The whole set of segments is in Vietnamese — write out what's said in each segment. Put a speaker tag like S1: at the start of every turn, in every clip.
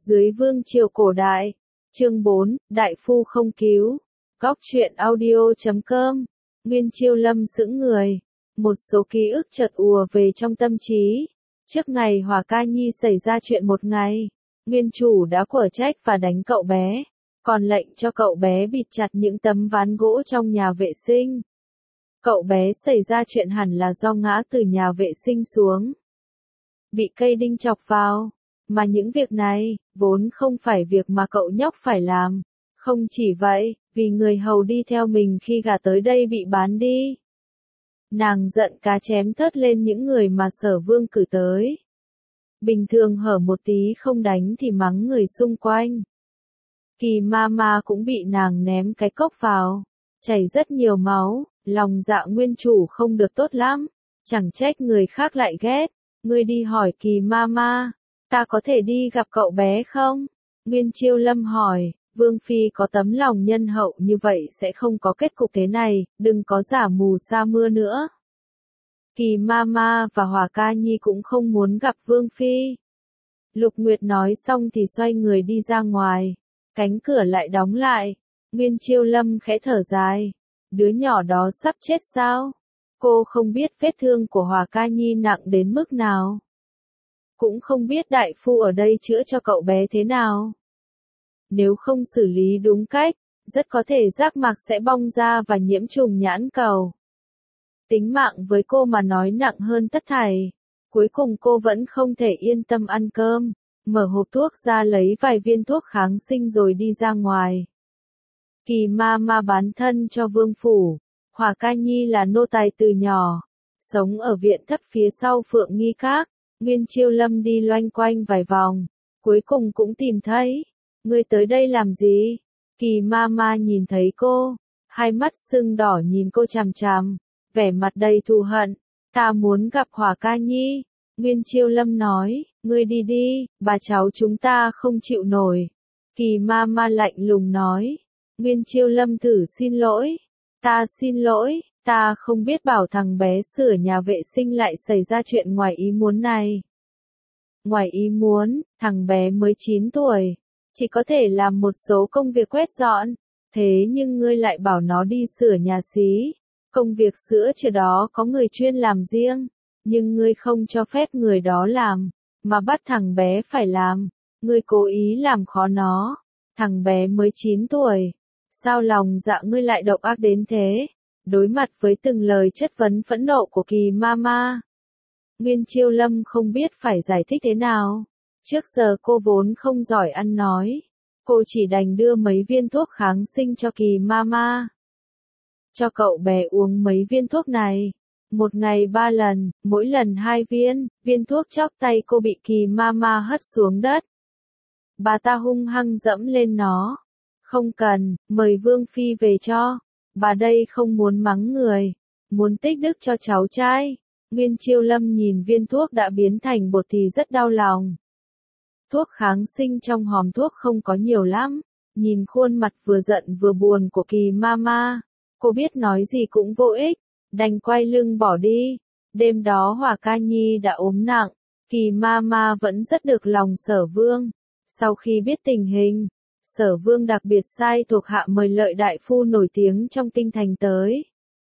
S1: Dưới vương triều cổ đại. Chương 4, Đại phu không cứu. Góc truyện audio.com. Nguyên Chiêu Lâm sững người. Một số ký ức chợt ùa về trong tâm trí. Trước ngày Hỏa Ca Nhi xảy ra chuyện một ngày, Nguyên chủ đã quở trách và đánh cậu bé, còn lệnh cho cậu bé bịt chặt những tấm ván gỗ trong nhà vệ sinh. Cậu bé xảy ra chuyện hẳn là do ngã từ nhà vệ sinh xuống, bị cây đinh chọc vào. Mà những việc này, vốn không phải việc mà cậu nhóc phải làm. Không chỉ vậy, vì người hầu đi theo mình khi gả tới đây bị bán đi. Nàng giận cá chém thớt lên những người mà Sở Vương cử tới. Bình thường hở một tí không đánh thì mắng người xung quanh. Kỳ ma cũng bị nàng ném cái cốc vào, chảy rất nhiều máu, lòng dạ nguyên chủ không được tốt lắm. Chẳng trách người khác lại ghét. Ngươi đi hỏi Kỳ ma, ta có thể đi gặp cậu bé không? Nguyên Chiêu Lâm hỏi. Vương Phi có tấm lòng nhân hậu như vậy sẽ không có kết cục thế này, đừng có giả mù sa mưa nữa. Kỳ ma và Hỏa Ca Nhi cũng không muốn gặp Vương Phi. Lục Nguyệt nói xong thì xoay người đi ra ngoài. Cánh cửa lại đóng lại. Nguyên Chiêu Lâm khẽ thở dài. Đứa nhỏ đó sắp chết sao? Cô không biết vết thương của Hỏa Ca Nhi nặng đến mức nào. Cũng không biết đại phu ở đây chữa cho cậu bé thế nào. Nếu không xử lý đúng cách, rất có thể giác mạc sẽ bong ra và nhiễm trùng nhãn cầu. Tính mạng với cô mà nói nặng hơn tất thảy. Cuối cùng cô vẫn không thể yên tâm ăn cơm, mở hộp thuốc ra lấy vài viên thuốc kháng sinh rồi đi ra ngoài. Kỳ ma bán thân cho vương phủ. Hỏa Ca Nhi là nô tài từ nhỏ, sống ở viện thấp phía sau Phượng Nghi Các. Nguyên Chiêu Lâm đi loanh quanh vài vòng, cuối cùng cũng tìm thấy. Ngươi tới đây làm gì? Kỳ ma nhìn thấy cô, hai mắt sưng đỏ nhìn cô chằm chằm, vẻ mặt đầy thù hận. Ta muốn gặp Hỏa Ca Nhi. Nguyên Chiêu Lâm nói, ngươi đi đi, bà cháu chúng ta không chịu nổi. Kỳ ma lạnh lùng nói. Nguyên Chiêu Lâm thử xin lỗi. Ta xin lỗi, ta không biết bảo thằng bé sửa nhà vệ sinh lại xảy ra chuyện ngoài ý muốn này. Ngoài ý muốn, thằng bé mới 9 tuổi. Chỉ có thể làm một số công việc quét dọn, thế nhưng ngươi lại bảo nó đi sửa nhà xí. Công việc sửa chữa đó có người chuyên làm riêng, nhưng ngươi không cho phép người đó làm, mà bắt thằng bé phải làm. Ngươi cố ý làm khó nó. Thằng bé mới 9 tuổi. Sao lòng dạ ngươi lại độc ác đến thế? Đối mặt với từng lời chất vấn phẫn nộ của Kỳ ma, Nguyên Chiêu Lâm không biết phải giải thích thế nào. Trước giờ cô vốn không giỏi ăn nói. Cô chỉ đành đưa mấy viên thuốc kháng sinh cho Kỳ ma. Cho cậu bé uống mấy viên thuốc này. Một ngày 3 lần, mỗi lần 2 viên. Viên thuốc chóc tay cô bị Kỳ ma hất xuống đất. Bà ta hung hăng dẫm lên nó. Không cần, mời Vương Phi về cho. Bà đây không muốn mắng người, muốn tích đức cho cháu trai. Nguyên Chiêu Lâm nhìn viên thuốc đã biến thành bột thì rất đau lòng. Thuốc kháng sinh trong hòm thuốc không có nhiều lắm. Nhìn khuôn mặt vừa giận vừa buồn của Kỳ ma, cô biết nói gì cũng vô ích, đành quay lưng bỏ đi. Đêm đó Hỏa Ca Nhi đã ốm nặng, Kỳ ma vẫn rất được lòng Sở Vương. Sau khi biết tình hình, Sở Vương đặc biệt sai thuộc hạ mời Lợi đại phu nổi tiếng trong kinh thành tới.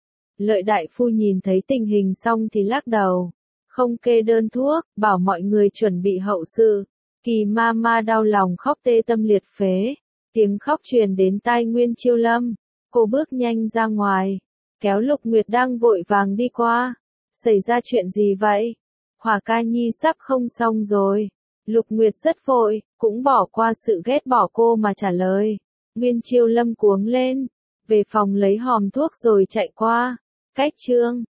S1: Lợi đại phu nhìn thấy tình hình xong thì lắc đầu, không kê đơn thuốc, bảo mọi người chuẩn bị hậu sự. Kỳ ma đau lòng khóc tê tâm liệt phế, tiếng khóc truyền đến tai Nguyên Chiêu Lâm. Cô bước nhanh ra ngoài, kéo Lục Nguyệt đang vội vàng đi qua. Xảy ra chuyện gì vậy? Hỏa Ca Nhi sắp không xong rồi. Lục Nguyệt rất vội, cũng bỏ qua sự ghét bỏ cô mà trả lời. Nguyên Chiêu Lâm cuống lên, về phòng lấy hòm thuốc rồi chạy qua. Cách chương